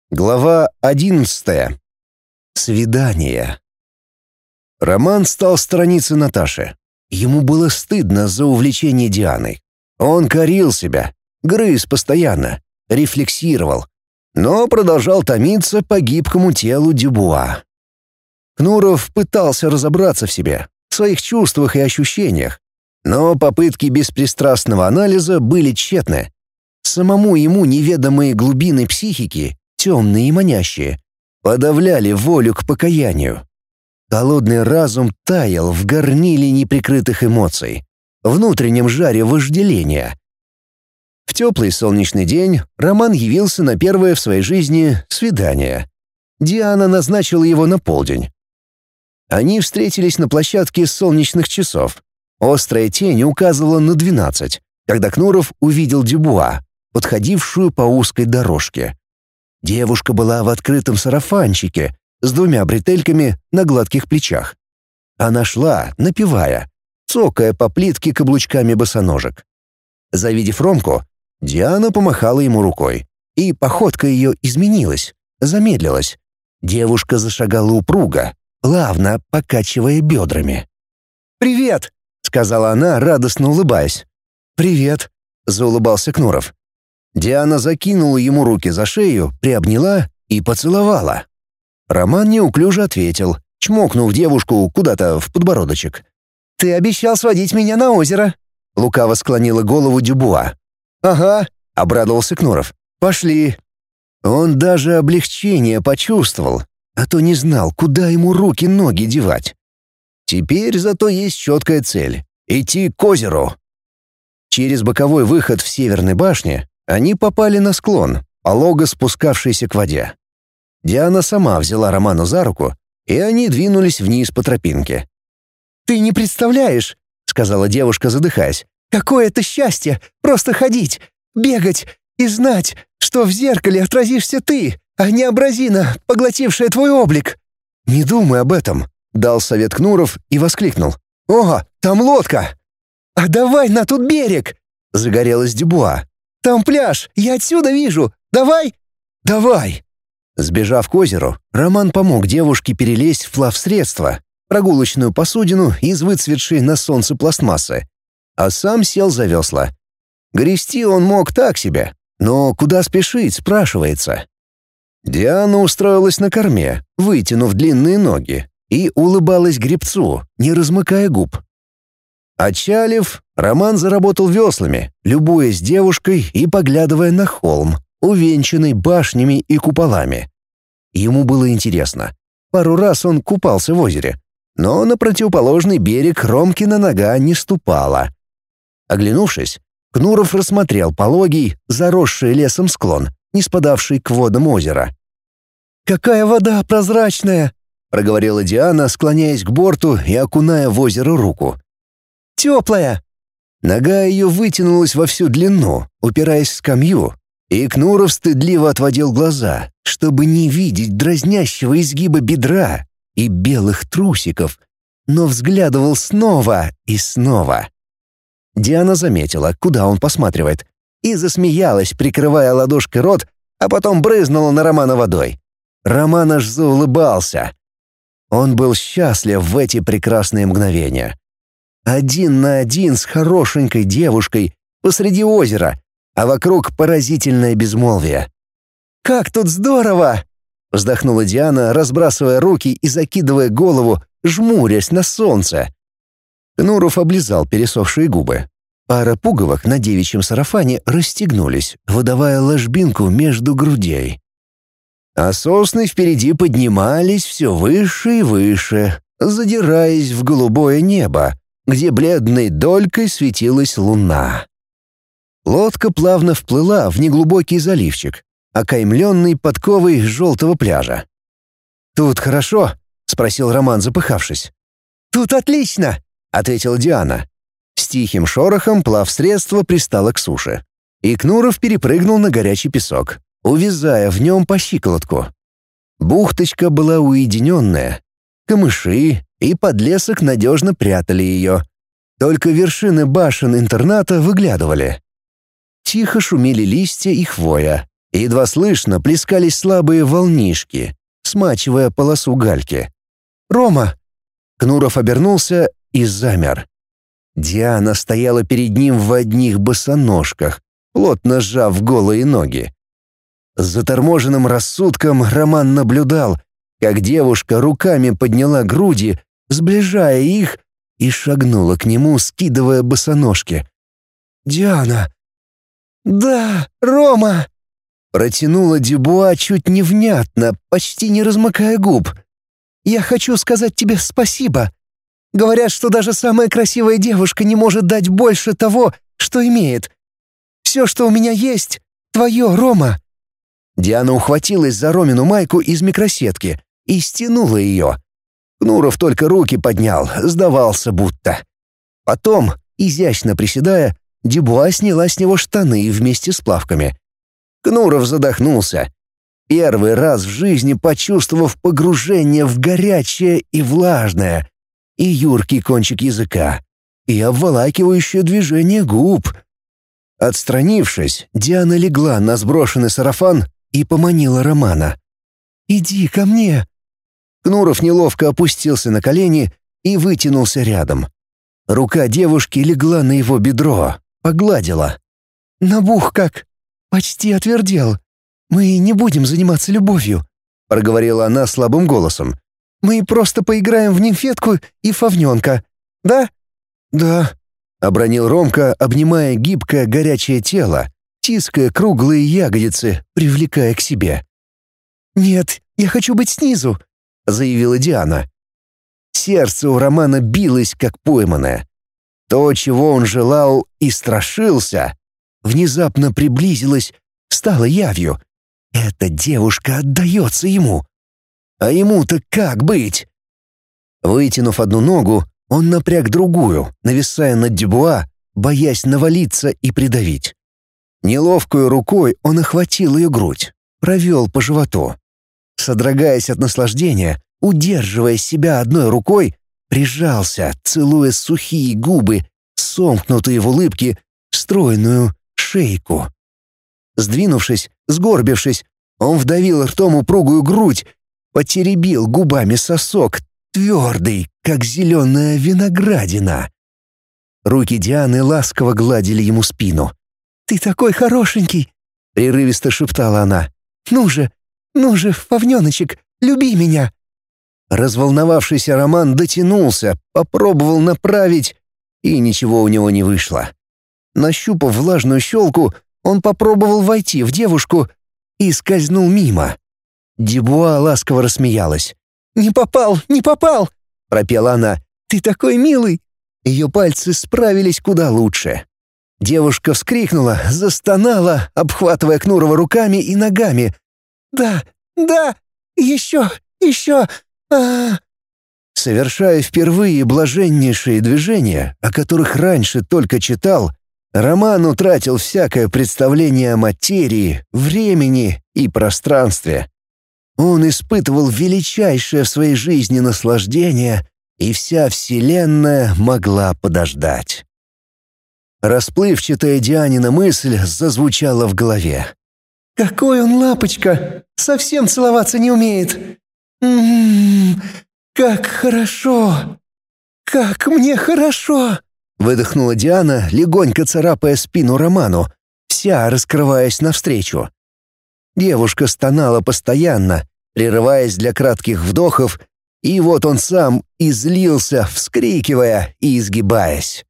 Глава 11. Свидание. Роман стал сторониться Наташи. Ему было стыдно за увлечение Дианой. Он корил себя, грыз постоянно, рефлексировал, но продолжал томиться по гибкому телу Дюбуа. Кнуров пытался разобраться в себе, в своих чувствах и ощущениях, но попытки беспристрастного анализа были тщетны. Самому ему неведомые глубины психики, темные и манящие, подавляли волю к покаянию. Холодный разум таял в горниле неприкрытых эмоций, внутреннем жаре вожделения. В теплый солнечный день Роман явился на первое в своей жизни свидание. Диана назначила его на полдень. Они встретились на площадке солнечных часов. Острая тень указывала на 12, когда Кнуров увидел Дюбуа, подходившую по узкой дорожке. Девушка была в открытом сарафанчике с 2 бретельками на гладких плечах. Она шла, напевая, цокая по плитке каблучками босоножек. Завидев Ромку, Диана помахала ему рукой, и походка ее изменилась, замедлилась. Девушка зашагала упруго, плавно покачивая бедрами. «Привет!» — сказала она, радостно улыбаясь. «Привет!» — заулыбался Кнуров. Диана закинула ему руки за шею, приобняла и поцеловала. Роман неуклюже ответил, чмокнув девушку куда-то в подбородочек. «Ты обещал сводить меня на озеро», — лукаво склонила голову Дюбуа. «Ага», — обрадовался Кнуров. «Пошли». Он даже облегчение почувствовал, а то не знал, куда ему руки-ноги девать. Теперь зато есть четкая цель — идти к озеру. Через боковой выход в северной башне они попали на склон, полого спускавшийся к воде. Диана сама взяла Романа за руку, и они двинулись вниз по тропинке. «Ты не представляешь», — сказала девушка, задыхаясь, «какое это счастье просто ходить, бегать и знать, что в зеркале отразишься ты, а не абразина, поглотившая твой облик». «Не думай об этом», — дал совет Кнуров и воскликнул. «Ого, там лодка!» «А давай на тот берег!» — загорелась Дюбуа. «Там пляж, я отсюда вижу. Давай!» «Давай!» Сбежав к озеру, Роман помог девушке перелезть в плавсредство, прогулочную посудину из выцветшей на солнце пластмассы, а сам сел за весла. Грести он мог так себе, но куда спешить, спрашивается. Диана устроилась на корме, вытянув длинные ноги, и улыбалась гребцу, не размыкая губ. Отчалив, Роман заработал веслами, любуясь девушкой и поглядывая на холм, увенчанный башнями и куполами. Ему было интересно. Пару раз он купался в озере, но на противоположный берег Ромкина нога не ступала. Оглянувшись, Кнуров рассмотрел пологий, заросший лесом склон, не спадавший к водам озера. «Какая вода прозрачная!» — проговорила Диана, склоняясь к борту и окуная в озеро руку. «Теплая!» Нога ее вытянулась во всю длину, упираясь в скамью, и Кнуров стыдливо отводил глаза, чтобы не видеть дразнящего изгиба бедра и белых трусиков, но взглядывал снова и снова. Диана заметила, куда он посматривает, и засмеялась, прикрывая ладошкой рот, а потом брызнула на Романа водой. Роман аж заулыбался. Он был счастлив в эти прекрасные мгновения. Один на один с хорошенькой девушкой посреди озера, а вокруг поразительное безмолвие. «Как тут здорово!» — вздохнула Диана, разбрасывая руки и закидывая голову, жмурясь на солнце. Кнуров облизал пересохшие губы. Пара пуговок на девичьем сарафане расстегнулись, выдавая ложбинку между грудей. А сосны впереди поднимались все выше и выше, задираясь в голубое небо, где бледной долькой светилась луна. Лодка плавно вплыла в неглубокий заливчик, окаймленный подковой желтого пляжа. «Тут хорошо?» — спросил Роман, запыхавшись. «Тут отлично!» — ответила Диана. С тихим шорохом плавсредство пристало к суше, и Кнуров перепрыгнул на горячий песок, увязая в нем по щиколотку. Бухточка была уединенная. Камыши и подлесок надежно прятали ее. Только вершины башен интерната выглядывали. Тихо шумели листья и хвоя, Едва слышно плескались слабые волнишки, смачивая полосу гальки. «Рома!» Кнуров обернулся и замер. Диана стояла перед ним в одних босоножках, плотно сжав голые ноги. С заторможенным рассудком Роман наблюдал, как девушка руками подняла груди, сближая их, и шагнула к нему, скидывая босоножки. «Диана!» «Да, Рома!» Протянула Дюбуа чуть невнятно, почти не размыкая губ. «Я хочу сказать тебе спасибо. Говорят, что даже самая красивая девушка не может дать больше того, что имеет. Все, что у меня есть, твое, Рома». Диана ухватилась за Ромину майку из микросетки и стянула ее. Кнуров только руки поднял, сдавался будто. Потом, изящно приседая, Дюбуа сняла с него штаны вместе с плавками. Кнуров задохнулся. Первый раз в жизни почувствовав погружение в горячее и влажное, и юркий кончик языка, и обволакивающее движение губ. Отстранившись, Диана легла на сброшенный сарафан и поманила Романа. «Иди ко мне!» Кнуров неловко опустился на колени и вытянулся рядом. Рука девушки легла на его бедро, погладила. «Набух как! Почти отвердел. Мы не будем заниматься любовью», — проговорила она слабым голосом. «Мы просто поиграем в нимфетку и фавненка. Да?» «Да», — обронил Ромка, обнимая гибкое горячее тело, тиская круглые ягодицы, привлекая к себе. «Нет, я хочу быть снизу», — заявила Диана. Сердце у Романа билось, как пойманное. То, чего он желал и страшился, внезапно приблизилось, стало явью. Эта девушка отдается ему. А ему-то как быть? Вытянув одну ногу, он напряг другую, нависая над Дюбуа, боясь навалиться и придавить. Неловкой рукой он охватил ее грудь, провел по животу. Содрогаясь от наслаждения, удерживая себя одной рукой, прижался, целуя сухие губы, сомкнутые в улыбке, стройную шейку. Сдвинувшись, сгорбившись, он вдавил ртом упругую грудь, потеребил губами сосок, твердый, как зеленая виноградина. Руки Дианы ласково гладили ему спину. «Ты такой хорошенький!» — прерывисто шептала она. ну же, павнёночек, люби меня!» Разволновавшийся Роман дотянулся, попробовал направить, и ничего у него не вышло. Нащупав влажную щелку, он попробовал войти в девушку и скользнул мимо. Дюбуа ласково рассмеялась. «Не попал, не попал!» — пропела она. «Ты такой милый!» Ее пальцы справились куда лучше. Девушка вскрикнула, застонала, обхватывая Кнурова руками и ногами. «Да, еще, Совершая впервые блаженнейшие движения, о которых раньше только читал, Роман утратил всякое представление о материи, времени и пространстве. Он испытывал величайшее в своей жизни наслаждение, и вся вселенная могла подождать. Расплывчатая Дианина мысль зазвучала в голове. «Какой он лапочка! Совсем целоваться не умеет! Как хорошо! Как мне хорошо!» Выдохнула Диана, легонько царапая спину Роману, вся раскрываясь навстречу. Девушка стонала постоянно, прерываясь для кратких вдохов, и вот он сам излился, вскрикивая и изгибаясь.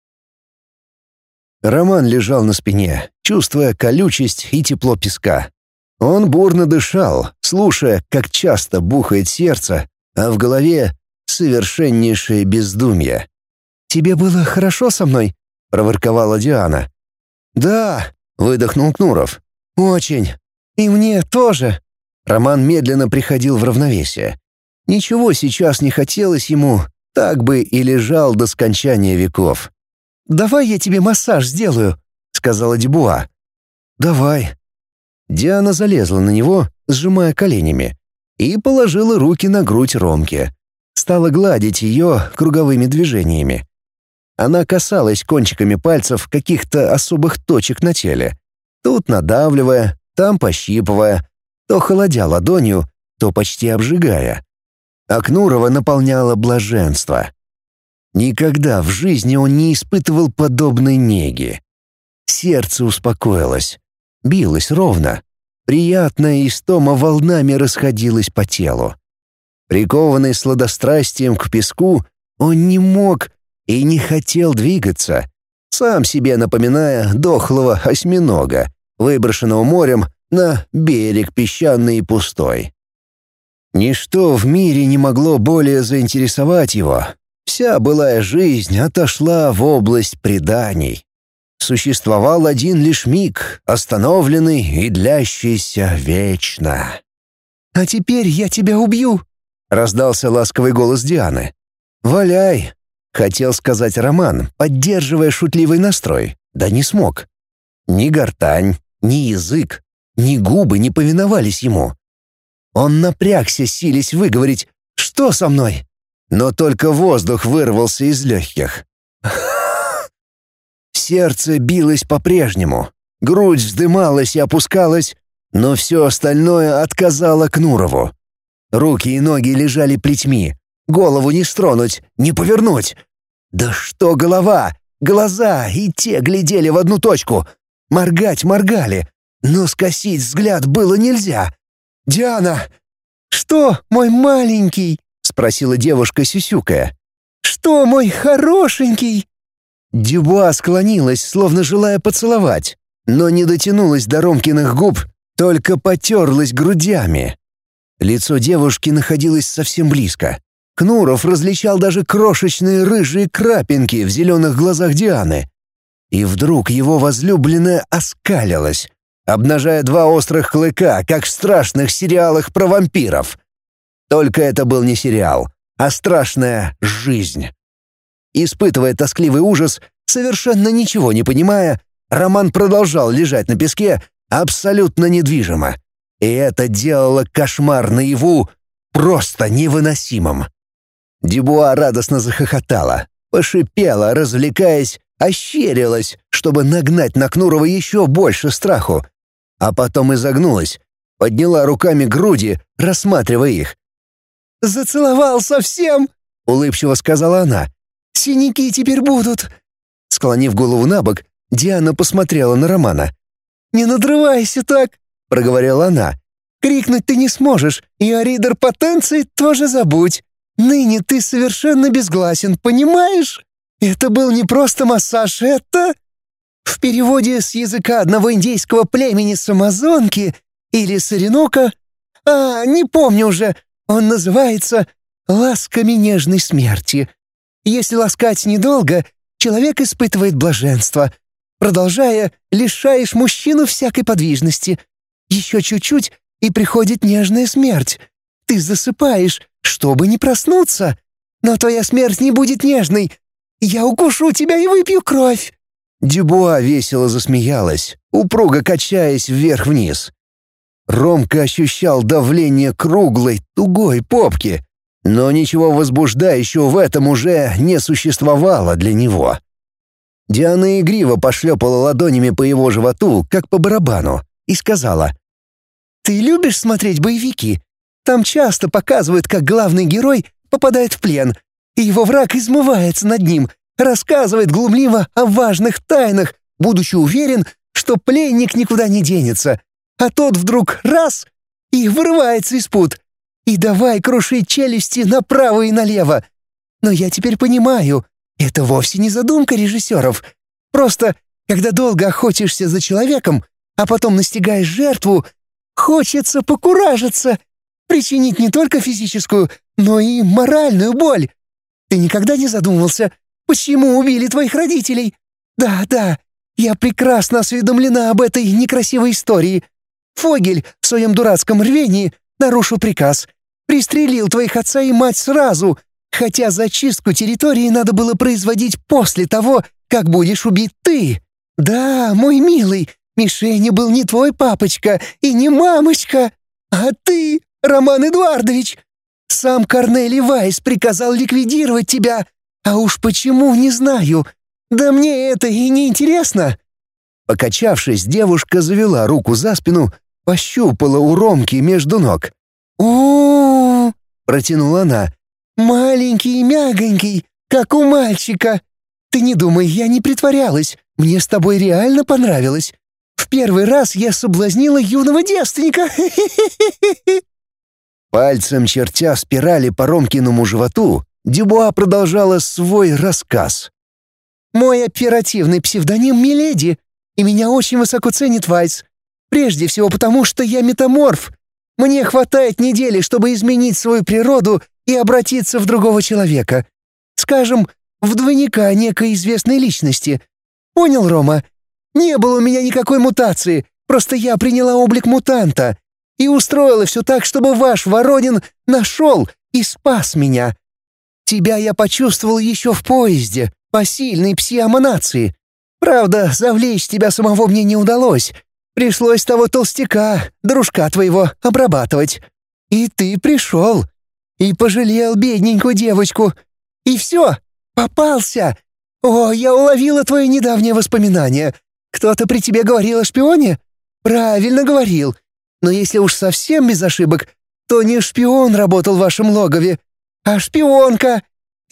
Роман лежал на спине, чувствуя колючесть и тепло песка. Он бурно дышал, слушая, как часто бухает сердце, а в голове совершеннейшее бездумье. «Тебе было хорошо со мной?» — проворковала Диана. «Да», — выдохнул Кнуров. «Очень. И мне тоже». Роман медленно приходил в равновесие. Ничего сейчас не хотелось ему, так бы и лежал до скончания веков. «Давай я тебе массаж сделаю», — сказала Дюбуа. «Давай». Диана залезла на него, сжимая коленями, и положила руки на грудь Ромки. Стала гладить ее круговыми движениями. Она касалась кончиками пальцев каких-то особых точек на теле, тут надавливая, там пощипывая, то холодя ладонью, то почти обжигая. А Кнурова наполняло блаженство. Никогда в жизни он не испытывал подобной неги. Сердце успокоилось, билось ровно. Приятная истома волнами расходилась по телу. Прикованный сладострастием к песку, он не мог и не хотел двигаться, сам себе напоминая дохлого осьминога, выброшенного морем на берег песчаный и пустой. Ничто в мире не могло более заинтересовать его. Вся былая жизнь отошла в область преданий. Существовал один лишь миг, остановленный и длящийся вечно. «А теперь я тебя убью!» — раздался ласковый голос Дианы. «Валяй!» — хотел сказать Роман, поддерживая шутливый настрой. Да не смог. Ни гортань, ни язык, ни губы не повиновались ему. Он напрягся, силясь выговорить «Что со мной?», но только воздух вырвался из легких. Сердце билось по-прежнему, грудь вздымалась и опускалась, но все остальное отказало Кнурову. Руки и ноги лежали плетьми, голову не стронуть, не повернуть. Да что голова, глаза и те глядели в одну точку. Моргать моргали, но скосить взгляд было нельзя. «Диана!» «Что, мой маленький?» — спросила девушка, сюсюкая. «Что, мой хорошенький?» Дюбуа склонилась, словно желая поцеловать, но не дотянулась до Ромкиных губ, только потерлась грудями. Лицо девушки находилось совсем близко. Кнуров различал даже крошечные рыжие крапинки в зеленых глазах Дианы. И вдруг его возлюбленная оскалилась, обнажая два острых клыка, как в страшных сериалах про вампиров. Только это был не сериал, а страшная жизнь. Испытывая тоскливый ужас, совершенно ничего не понимая, Роман продолжал лежать на песке абсолютно недвижимо. И это делало кошмар наяву просто невыносимым. Дюбуа радостно захохотала, пошипела, развлекаясь, ощерилась, чтобы нагнать на Кнурова еще больше страху. А потом изогнулась, подняла руками груди, рассматривая их. «Зацеловал совсем!» — улыбчиво сказала она. «Синяки теперь будут!» Склонив голову набок, Диана посмотрела на Романа. «Не надрывайся так!» — проговорила она. «Крикнуть ты не сможешь, и о ридер потенции тоже забудь. Ныне ты совершенно безгласен, понимаешь? Это был не просто массаж, это...» В переводе с языка одного индейского племени самазонки или саринока, не помню уже, он называется «ласками нежной смерти». Если ласкать недолго, человек испытывает блаженство. Продолжая, лишаешь мужчину всякой подвижности. Еще чуть-чуть, и приходит нежная смерть. Ты засыпаешь, чтобы не проснуться. Но твоя смерть не будет нежной. Я укушу тебя и выпью кровь». Дюбуа весело засмеялась, упруго качаясь вверх-вниз. Ромка ощущал давление круглой, тугой попки, но ничего возбуждающего в этом уже не существовало для него. Диана игриво пошлепала ладонями по его животу, как по барабану, и сказала: «Ты любишь смотреть боевики? Там часто показывают, как главный герой попадает в плен, и его враг измывается над ним, рассказывает глумливо о важных тайнах, будучи уверен, что пленник никуда не денется, а тот вдруг раз — и вырывается из пут, и давай крушить челюсти направо и налево. Но я теперь понимаю, это вовсе не задумка режиссеров. Просто, когда долго охотишься за человеком, а потом настигаешь жертву, хочется покуражиться, причинить не только физическую, но и моральную боль. Ты никогда не задумывался, почему убили твоих родителей? Да, я прекрасно осведомлена об этой некрасивой истории. Фогель в своем дурацком рвении нарушил приказ. Пристрелил твоих отца и мать сразу, хотя зачистку территории надо было производить после того, как будешь убит ты. Да, мой милый, мишенью был не твой папочка и не мамочка, а ты, Роман Эдуардович. Сам Корнелий Вайс приказал ликвидировать тебя, а уж почему, не знаю. Да мне это и не интересно». Покачавшись, девушка завела руку за спину, пощупала у Ромки между ног. «У-у-у!» — протянула она. «Маленький и мягонький, как у мальчика. Ты не думай, я не притворялась. Мне с тобой реально понравилось. В первый раз я соблазнила юного девственника». Пальцем чертя спирали по Ромкиному животу, Дюбуа продолжала свой рассказ. «Мой оперативный псевдоним Миледи, и меня очень высоко ценит Вайс. Прежде всего потому, что я метаморф. Мне хватает недели, чтобы изменить свою природу и обратиться в другого человека. Скажем, в двойника некой известной личности. Понял, Рома? Не было у меня никакой мутации, просто я приняла облик мутанта и устроила все так, чтобы ваш Воронин нашел и спас меня. Тебя я почувствовал еще в поезде, по сильной пси-эманации. Правда, завлечь тебя самого мне не удалось. Пришлось того толстяка, дружка твоего, обрабатывать. И ты пришел. И пожалел бедненькую девочку. И все, попался. О, я уловила твое недавнее воспоминание. Кто-то при тебе говорил о шпионе? Правильно говорил. Но если уж совсем без ошибок, то не шпион работал в вашем логове, а шпионка.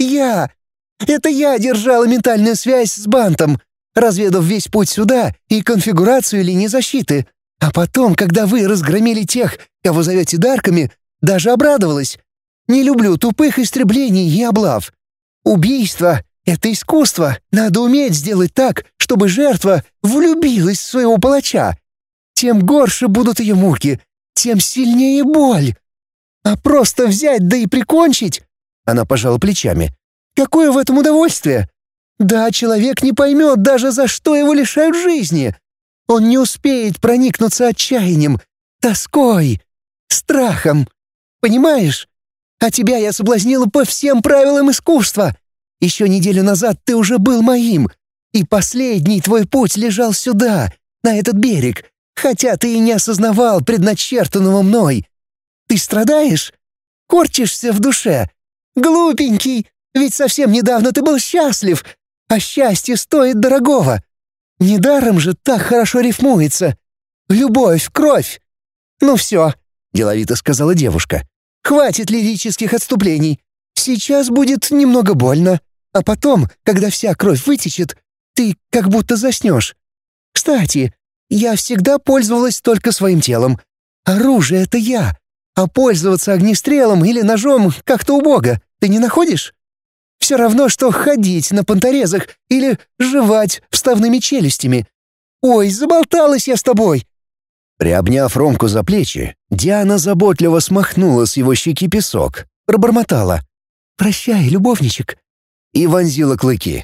Я. Это я держала ментальную связь с Бантом, разведав весь путь сюда и конфигурацию линии защиты. А потом, когда вы разгромили тех, кого зовете Дарками, даже обрадовалась. Не люблю тупых истреблений и облав. Убийство — это искусство. Надо уметь сделать так, чтобы жертва влюбилась в своего палача. Тем горше будут ее муки, тем сильнее боль. А просто взять да и прикончить? Она пожала плечами. Какое в этом удовольствие? Да, человек не поймет даже, за что его лишают жизни. Он не успеет проникнуться отчаянием, тоской, страхом. Понимаешь? А тебя я соблазнила по всем правилам искусства. Еще неделю назад ты уже был моим, и последний твой путь лежал сюда, на этот берег, хотя ты и не осознавал предначертанного мной. Ты страдаешь? Корчишься в душе? Глупенький, ведь совсем недавно ты был счастлив, а счастье стоит дорогого. Недаром же так хорошо рифмуется. Любовь, кровь. Ну все, деловито сказала девушка. Хватит лирических отступлений. Сейчас будет немного больно, а потом, когда вся кровь вытечет, ты как будто заснешь. Кстати, я всегда пользовалась только своим телом. Оружие — это я, а пользоваться огнестрелом или ножом как-то убого. Ты не находишь? Все равно, что ходить на понторезах или жевать вставными челюстями. Ой, заболталась я с тобой!» Приобняв Ромку за плечи, Диана заботливо смахнула с его щеки песок, пробормотала «Прощай, любовничек», и вонзила клыки.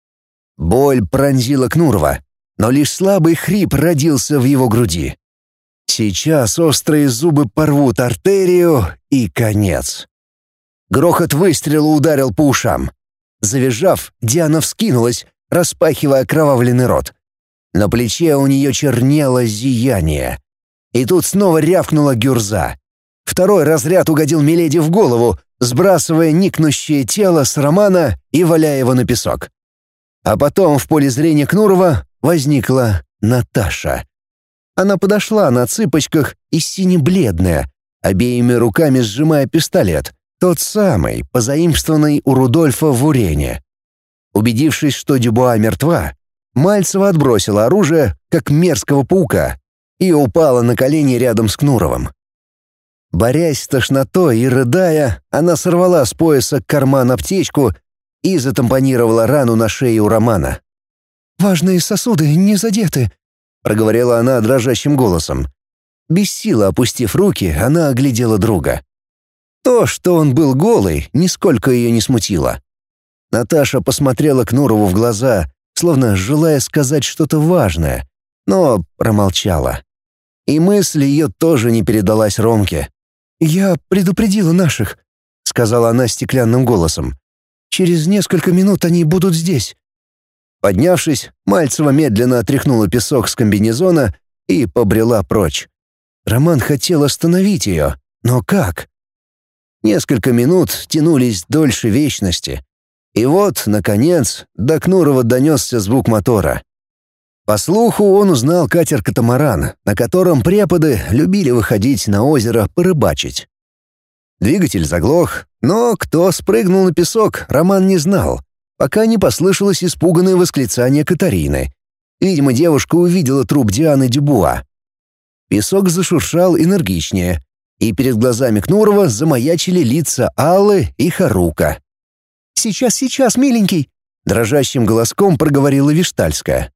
Боль пронзила Кнурова, но лишь слабый хрип родился в его груди. Сейчас острые зубы порвут артерию и конец. Грохот выстрела ударил по ушам. Завизжав, Диана вскинулась, распахивая окровавленный рот. На плече у нее чернело зияние. И тут снова рявкнула гюрза. Второй разряд угодил Миледи в голову, сбрасывая никнущее тело с Романа и валяя его на песок. А потом в поле зрения Кнурова возникла Наташа. Она подошла на цыпочках и сине-бледная, обеими руками сжимая пистолет, тот самый, позаимствованный у Рудольфа в Урене. Убедившись, что Дюбуа мертва, Мальцева отбросила оружие, как мерзкого паука, и упала на колени рядом с Кнуровым. Борясь с тошнотой и рыдая, она сорвала с пояса карман аптечку и затампонировала рану на шее у Романа. «Важные сосуды не задеты», — проговорила она дрожащим голосом. Без силы опустив руки, она оглядела друга. То, что он был голый, нисколько ее не смутило. Наташа посмотрела Кнурову в глаза, словно желая сказать что-то важное, но промолчала. И мысль ее тоже не передалась Ромке. «Я предупредила наших», — сказала она стеклянным голосом. «Через несколько минут они будут здесь». Поднявшись, Мальцева медленно отряхнула песок с комбинезона и побрела прочь. Роман хотел остановить ее, но как? Несколько минут тянулись дольше вечности. И вот, наконец, до Кнурова донесся звук мотора. По слуху, он узнал катер-катамаран, на котором преподы любили выходить на озеро порыбачить. Двигатель заглох, но кто спрыгнул на песок, Роман не знал, пока не послышалось испуганное восклицание Катарины. Видимо, девушка увидела труп Дианы Дюбуа. Песок зашуршал энергичнее, и перед глазами Кнурова замаячили лица Аллы и Харука. «Сейчас, миленький!» — дрожащим голоском проговорила Виштальская.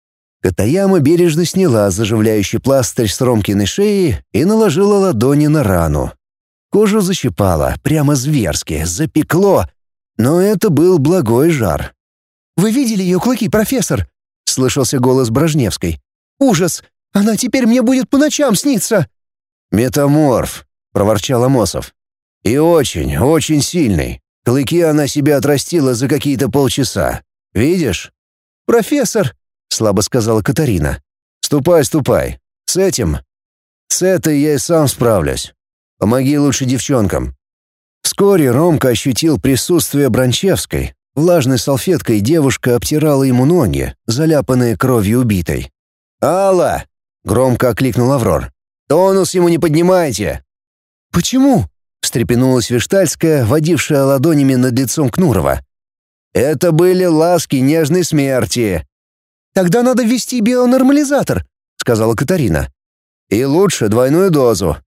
Катаяма бережно сняла заживляющий пластырь с Ромкиной шеи и наложила ладони на рану. Кожу защипало, прямо зверски, запекло, но это был благой жар. «Вы видели ее клыки, профессор?» — слышался голос Брожневской. «Ужас! Она теперь мне будет по ночам сниться!» «Метаморф», — проворчал Амосов. «И очень, очень сильный. Клыки она себе отрастила за какие-то полчаса. Видишь?» «Профессор!» — слабо сказала Катарина. «Ступай. С этим? С этой я и сам справлюсь. Помоги лучше девчонкам». Вскоре Ромка ощутил присутствие Бранчевской. Влажной салфеткой девушка обтирала ему ноги, заляпанные кровью убитой. «Алла!» — громко окликнул Аврор. «Тонус ему не поднимайте!» «Почему?» — встрепенулась Виштальская, водившая ладонями над лицом Кнурова. «Это были ласки нежной смерти». «Тогда надо ввести бионормализатор», — сказала Катарина. «И лучше двойную дозу».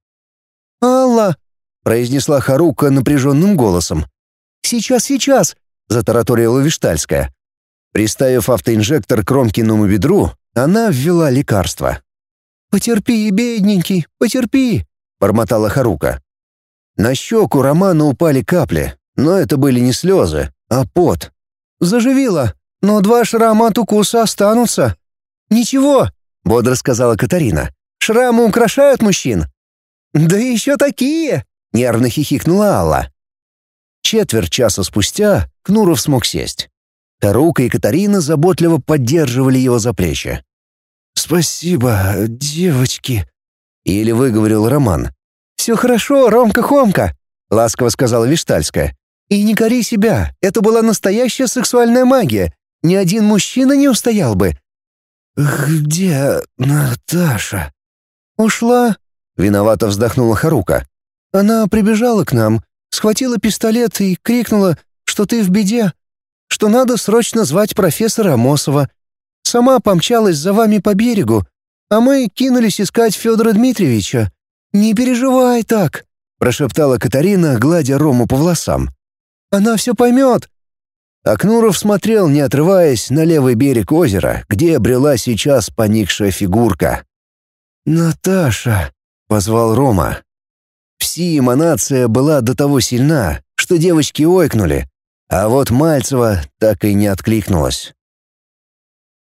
«Алла», — произнесла Харука напряженным голосом. «Сейчас», — затараторила Виштальская. Приставив автоинжектор к Ромкиному бедру, она ввела лекарство. «Потерпи, бедненький, потерпи», — бормотала Харука. На щеку Романа упали капли, но это были не слезы, а пот. «Заживило, но 2 шрама от укуса останутся». «Ничего», — бодро сказала Катарина. «Шрамы украшают мужчин». «Да еще такие!» — нервно хихикнула Алла. Четверть часа спустя Кнуров смог сесть. Харука и Катарина заботливо поддерживали его за плечи. «Спасибо, девочки», — еле выговорил Роман. «Все хорошо, Ромка-Хомка», — ласково сказала Виштальская. «И не кори себя, это была настоящая сексуальная магия. Ни один мужчина не устоял бы». «Где Наташа?» «Ушла», — виновато вздохнула Харука. «Она прибежала к нам, схватила пистолет и крикнула, что ты в беде, что надо срочно звать профессора Амосова. Сама помчалась за вами по берегу, а мы кинулись искать Федора Дмитриевича. Не переживай так», — прошептала Катарина, гладя Рому по волосам. «Она все поймет». А Кнуров смотрел, не отрываясь, на левый берег озера, где брела сейчас поникшая фигурка. «Наташа», — позвал Рома. Пси-эманация была до того сильна, что девочки ойкнули, а вот Мальцева так и не откликнулась.